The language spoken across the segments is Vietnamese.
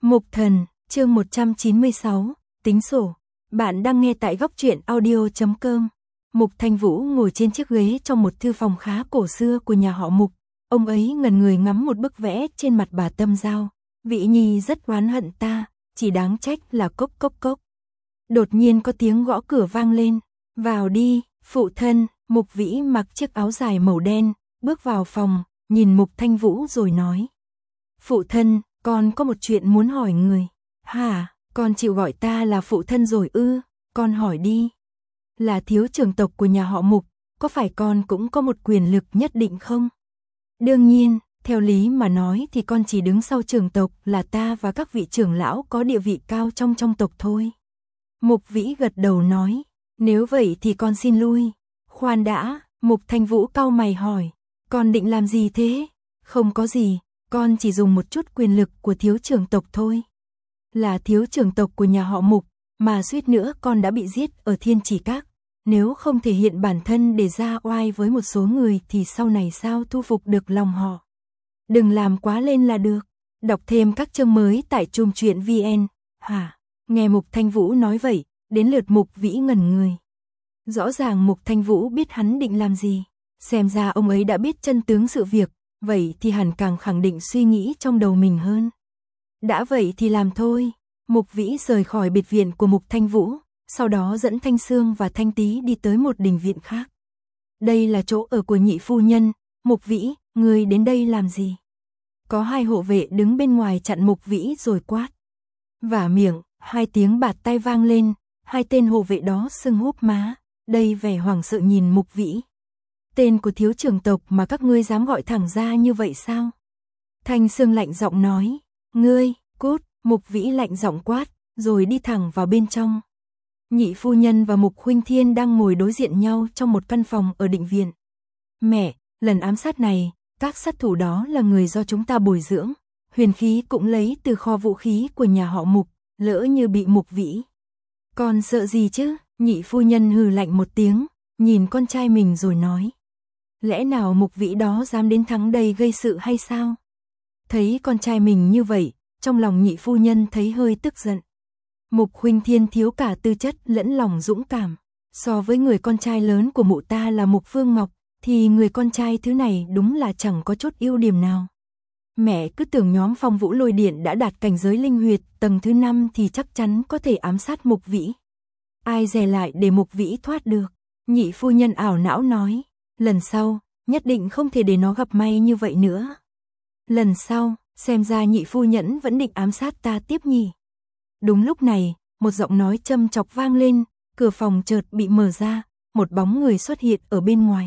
Mục Thần, chương 196, tính sổ. Bạn đang nghe tại góc truyện audio.com. Mục Thanh Vũ ngồi trên chiếc ghế trong một thư phòng khá cổ xưa của nhà họ Mục. Ông ấy ngẩn người ngắm một bức vẽ trên mặt bà Tâm Giao. Vị Nhi rất oán hận ta, chỉ đáng trách là cốc cốc cốc. Đột nhiên có tiếng gõ cửa vang lên. Vào đi, phụ thân. Mục Vĩ mặc chiếc áo dài màu đen, bước vào phòng, nhìn Mục Thanh Vũ rồi nói. Phụ thân, con có một chuyện muốn hỏi người. Hả, con chịu gọi ta là phụ thân rồi ư? Con hỏi đi. Là thiếu trưởng tộc của nhà họ Mục, có phải con cũng có một quyền lực nhất định không? Đương nhiên, theo lý mà nói thì con chỉ đứng sau trưởng tộc là ta và các vị trưởng lão có địa vị cao trong tộc thôi. Mục Vĩ gật đầu nói, nếu vậy thì con xin lui. Khoan đã, Mục Thanh Vũ cau mày hỏi, con định làm gì thế? Không có gì, con chỉ dùng một chút quyền lực của thiếu trưởng tộc thôi. Là thiếu trưởng tộc của nhà họ Mục, mà suýt nữa con đã bị giết ở Thiên Chỉ Các. Nếu không thể hiện bản thân để ra oai với một số người thì sau này sao thu phục được lòng họ. Đừng làm quá lên là được. Đọc thêm các chương mới tại Chum Chuyện VN. Hả? Nghe Mục Thanh Vũ nói vậy, đến lượt Mục Vĩ ngẩn người. Rõ ràng Mục Thanh Vũ biết hắn định làm gì. Xem ra ông ấy đã biết chân tướng sự việc, vậy thì hẳn càng khẳng định suy nghĩ trong đầu mình hơn. Đã vậy thì làm thôi. Mục Vĩ rời khỏi biệt viện của Mục Thanh Vũ, sau đó dẫn Thanh Sương và Thanh Tý đi tới một đình viện khác. Đây là chỗ ở của nhị phu nhân. Mục Vĩ, ngươi đến đây làm gì? Có hai hộ vệ đứng bên ngoài chặn Mục Vĩ rồi quát. Vả miệng, hai tiếng bạt tai vang lên, hai tên hộ vệ đó sưng húp má, đầy vẻ hoảng sợ nhìn Mục Vĩ. Tên của thiếu trưởng tộc mà các ngươi dám gọi thẳng ra như vậy sao? Thanh Sương lạnh giọng nói, ngươi, cút. Mục Vĩ lạnh giọng quát, rồi đi thẳng vào bên trong. Nhị phu nhân và Mục Khuynh Thiên đang ngồi đối diện nhau trong một căn phòng ở định viện. Mẹ, lần ám sát này, các sát thủ đó là người do chúng ta bồi dưỡng, huyền khí cũng lấy từ kho vũ khí của nhà họ Mục, lỡ như bị Mục Vĩ. Còn sợ gì chứ? Nhị phu nhân hừ lạnh một tiếng, nhìn con trai mình rồi nói. Lẽ nào Mục Vĩ đó dám đến thắng đây gây sự hay sao? Thấy con trai mình như vậy, trong lòng nhị phu nhân thấy hơi tức giận. Mục Khuynh Thiên thiếu cả tư chất lẫn lòng dũng cảm. So với người con trai lớn của mụ ta là Mục Phương Ngọc, thì người con trai thứ này đúng là chẳng có chút ưu điểm nào. Mẹ cứ tưởng nhóm Phong Vũ Lôi Điện đã đạt cảnh giới linh huyệt tầng thứ 5 thì chắc chắn có thể ám sát Mục Vĩ. Ai dè lại để Mục Vĩ thoát được. Nhị phu nhân ảo não nói, lần sau, nhất định không thể để nó gặp may như vậy nữa. Lần sau, xem ra nhị phu nhẫn vẫn định ám sát ta tiếp nhỉ. Đúng lúc này, một giọng nói châm chọc vang lên, cửa phòng chợt bị mở ra, một bóng người xuất hiện ở bên ngoài.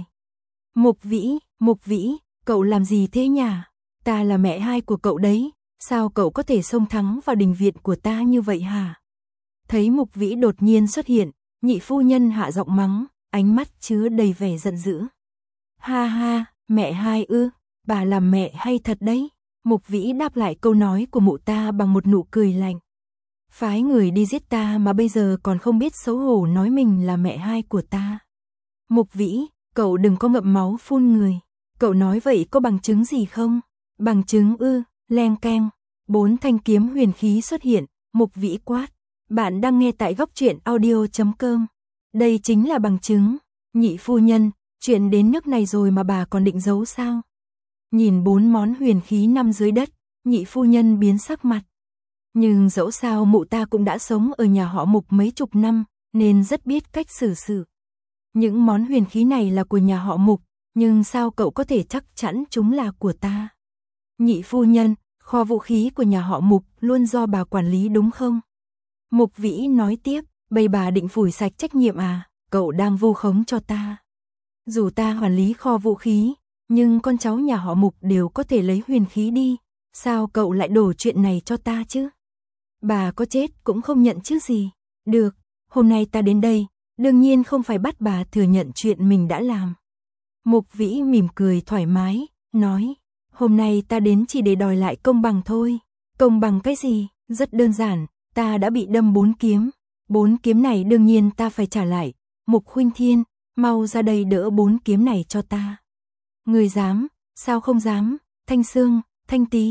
Mục Vĩ, cậu làm gì thế nhỉ? Ta là mẹ hai của cậu đấy, sao cậu có thể xông thẳng vào đình viện của ta như vậy hả? Thấy Mục Vĩ đột nhiên xuất hiện, nhị phu nhân hạ giọng mắng, ánh mắt chứa đầy vẻ giận dữ. Ha ha, mẹ hai ư, bà làm mẹ hay thật đấy. Mục Vĩ đáp lại câu nói của mụ ta bằng một nụ cười lạnh. Phái người đi giết ta mà bây giờ còn không biết xấu hổ nói mình là mẹ hai của ta. Mục Vĩ, cậu đừng có ngậm máu phun người. Cậu nói vậy có bằng chứng gì không? Bằng chứng ư? Leng keng. 4 thanh kiếm huyền khí xuất hiện. Mục Vĩ quát. Bạn đang nghe tại góc truyện audio.com. Đây chính là bằng chứng. Nhị phu nhân, chuyện đến nước này rồi mà bà còn định giấu sao? Nhìn 4 món huyền khí nằm dưới đất, nhị phu nhân biến sắc mặt. Nhưng dẫu sao mụ ta cũng đã sống ở nhà họ Mục mấy chục năm, nên rất biết cách xử sự. Những món huyền khí này là của nhà họ Mục, nhưng sao cậu có thể chắc chắn chúng là của ta? Nhị phu nhân, kho vũ khí của nhà họ Mục luôn do bà quản lý đúng không? Mục Vĩ nói tiếp, bây bà định phủi sạch trách nhiệm à? Cậu đang vu khống cho ta. Dù ta quản lý kho vũ khí, nhưng con cháu nhà họ Mục đều có thể lấy huyền khí đi, sao cậu lại đổ chuyện này cho ta chứ? Bà có chết cũng không nhận chứ gì. Được, hôm nay ta đến đây, đương nhiên không phải bắt bà thừa nhận chuyện mình đã làm. Mục Vĩ mỉm cười thoải mái, nói, hôm nay ta đến chỉ để đòi lại công bằng thôi. Công bằng cái gì? Rất đơn giản, ta đã bị đâm 4 kiếm. 4 kiếm này đương nhiên ta phải trả lại. Mục Khuynh Thiên, mau ra đây đỡ 4 kiếm này cho ta. Người dám, sao không dám? Thanh Sương, Thanh Tý,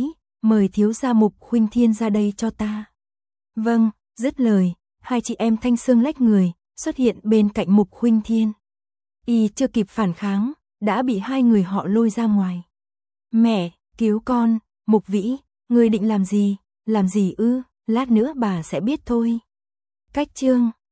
mời thiếu gia Mục Khuynh Thiên ra đây cho ta. Vâng, dứt lời, hai chị em Thanh Sương lách người, xuất hiện bên cạnh Mục Khuynh Thiên. Y chưa kịp phản kháng, đã bị hai người họ lôi ra ngoài. Mẹ, cứu con, Mục Vĩ, ngươi định làm gì ư, lát nữa bà sẽ biết thôi. Cách chương